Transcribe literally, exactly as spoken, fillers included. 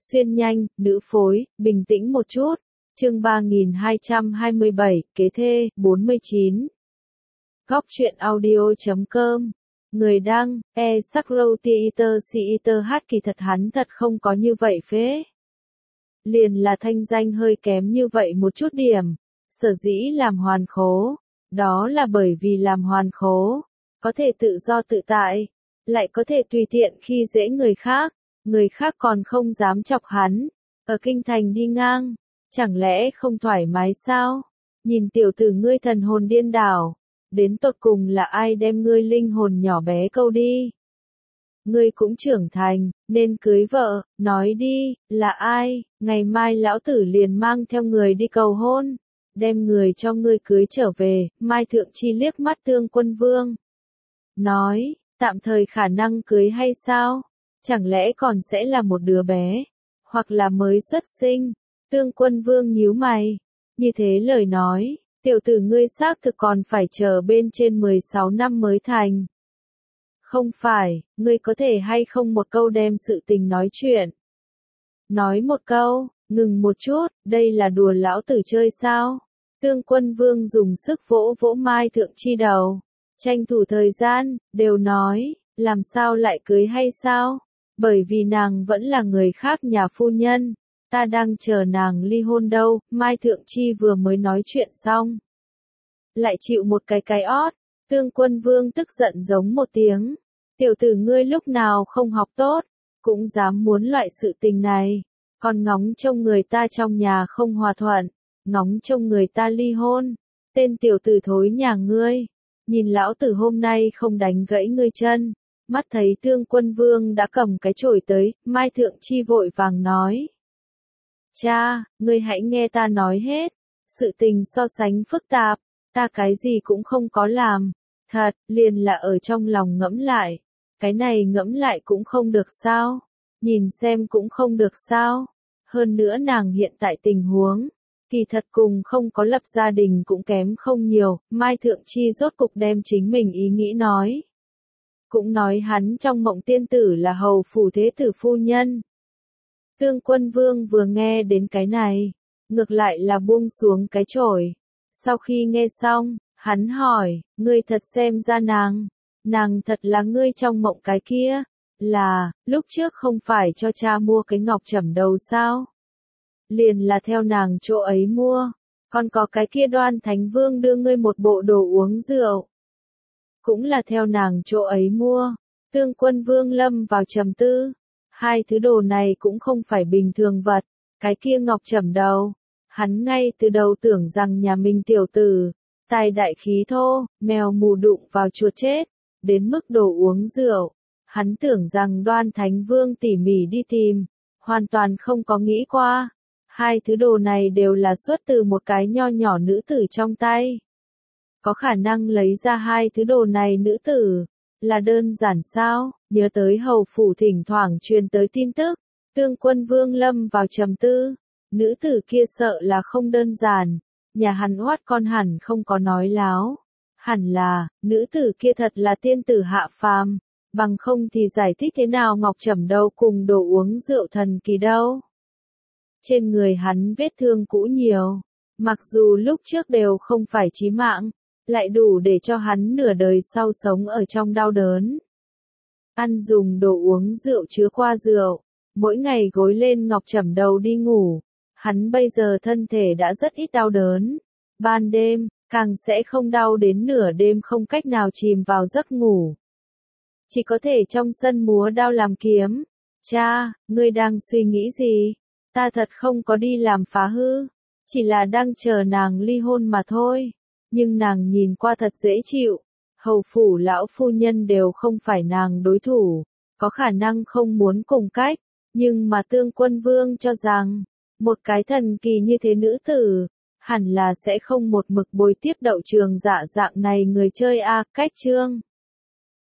Xuyên nhanh, nữ phối, bình tĩnh một chút. Chương ba nghìn hai trăm hai mươi bảy, kế thê, bốn mươi chín. Góc truyện audio chấm com. Người đăng, e Sakro Theater Theater hát kỳ thật hắn thật không có như vậy phế. Liền là thanh danh hơi kém như vậy một chút điểm. Sở dĩ làm hoàn khố. Đó là bởi vì làm hoàn khố. Có thể tự do tự tại. Lại có thể tùy tiện khi dễ người khác. Người khác còn không dám chọc hắn. Ở kinh thành đi ngang. Chẳng lẽ không thoải mái sao? Nhìn tiểu tử ngươi thần hồn điên đảo. Đến tột cùng là ai đem ngươi linh hồn nhỏ bé câu đi? Ngươi cũng trưởng thành, nên cưới vợ, nói đi, là ai? Ngày mai lão tử liền mang theo người đi cầu hôn. Đem người cho ngươi cưới trở về. Mai Thượng Chi liếc mắt Tương Quân Vương. Nói, tạm thời khả năng cưới hay sao? Chẳng lẽ còn sẽ là một đứa bé? Hoặc là mới xuất sinh? Tương Quân Vương nhíu mày. Như thế lời nói, tiểu tử ngươi xác thực còn phải chờ bên trên mười sáu năm mới thành. Không phải, ngươi có thể hay không một câu đem sự tình nói chuyện. Nói một câu, ngừng một chút, đây là đùa lão tử chơi sao? Tương Quân Vương dùng sức vỗ vỗ Mai Thượng Chi đầu. Tranh thủ thời gian, đều nói, làm sao lại cưới hay sao? Bởi vì nàng vẫn là người khác nhà phu nhân. Ta đang chờ nàng ly hôn đâu. Mai Thượng Chi vừa mới nói chuyện xong. Lại chịu một cái cái ót. Tương Quân Vương tức giận giống một tiếng. Tiểu tử ngươi lúc nào không học tốt. Cũng dám muốn loại sự tình này. Còn ngóng trông người ta trong nhà không hòa thuận. Ngóng trông người ta ly hôn. Tên tiểu tử thối nhà ngươi. Nhìn lão tử hôm nay không đánh gãy ngươi chân. Mắt thấy Tương Quân Vương đã cầm cái chổi tới. Mai Thượng Chi vội vàng nói. Cha, ngươi hãy nghe ta nói hết. Sự tình so sánh phức tạp. Ta cái gì cũng không có làm. Thật, liền là ở trong lòng ngẫm lại. Cái này ngẫm lại cũng không được sao. Nhìn xem cũng không được sao. Hơn nữa nàng hiện tại tình huống. Kỳ thật cùng không có lập gia đình cũng kém không nhiều. Mai Thượng Chi rốt cục đem chính mình ý nghĩ nói. Cũng nói hắn trong mộng tiên tử là hầu phủ thế tử phu nhân. Tương Quân Vương vừa nghe đến cái này, ngược lại là buông xuống cái chổi. Sau khi nghe xong, hắn hỏi, ngươi thật xem ra nàng, nàng thật là ngươi trong mộng cái kia, là, lúc trước không phải cho cha mua cái ngọc trẩm đầu sao? Liền là theo nàng chỗ ấy mua, còn có cái kia Đoan Thánh Vương đưa ngươi một bộ đồ uống rượu. Cũng là theo nàng chỗ ấy mua. Tương Quân Vương lâm vào trầm tư. Hai thứ đồ này cũng không phải bình thường vật. Cái kia ngọc trẩm đầu. Hắn ngay từ đầu tưởng rằng nhà mình tiểu tử. Tài đại khí thô, mèo mù đụng vào chuột chết. Đến mức đồ uống rượu. Hắn tưởng rằng Đoan Thánh Vương tỉ mỉ đi tìm. Hoàn toàn không có nghĩ qua. Hai thứ đồ này đều là xuất từ một cái nho nhỏ nữ tử trong tay. Có khả năng lấy ra hai thứ đồ này nữ tử. Là đơn giản sao? Nhớ tới hầu phủ thỉnh thoảng truyền tới tin tức. Tương Quân Vương lâm vào trầm tư. Nữ tử kia sợ là không đơn giản. Nhà hắn oát con hẳn không có nói láo. Hẳn là, nữ tử kia thật là tiên tử hạ phàm. Bằng không thì giải thích thế nào ngọc trẩm đầu cùng đồ uống rượu thần kỳ đâu. Trên người hắn vết thương cũ nhiều. Mặc dù lúc trước đều không phải chí mạng. Lại đủ để cho hắn nửa đời sau sống ở trong đau đớn. Ăn dùng đồ uống rượu chứa qua rượu. Mỗi ngày gối lên ngọc trẩm đầu đi ngủ. Hắn bây giờ thân thể đã rất ít đau đớn. Ban đêm, càng sẽ không đau đến nửa đêm không cách nào chìm vào giấc ngủ. Chỉ có thể trong sân múa đao làm kiếm. Cha, ngươi đang suy nghĩ gì? Ta thật không có đi làm phá hư. Chỉ là đang chờ nàng ly hôn mà thôi. Nhưng nàng nhìn qua thật dễ chịu. Hầu phủ lão phu nhân đều không phải nàng đối thủ. Có khả năng không muốn cùng cách. Nhưng mà Tương Quân Vương cho rằng. Một cái thần kỳ như thế nữ tử. Hẳn là sẽ không một mực bồi tiếp đậu trường dạ dạng này người chơi a. Cách chương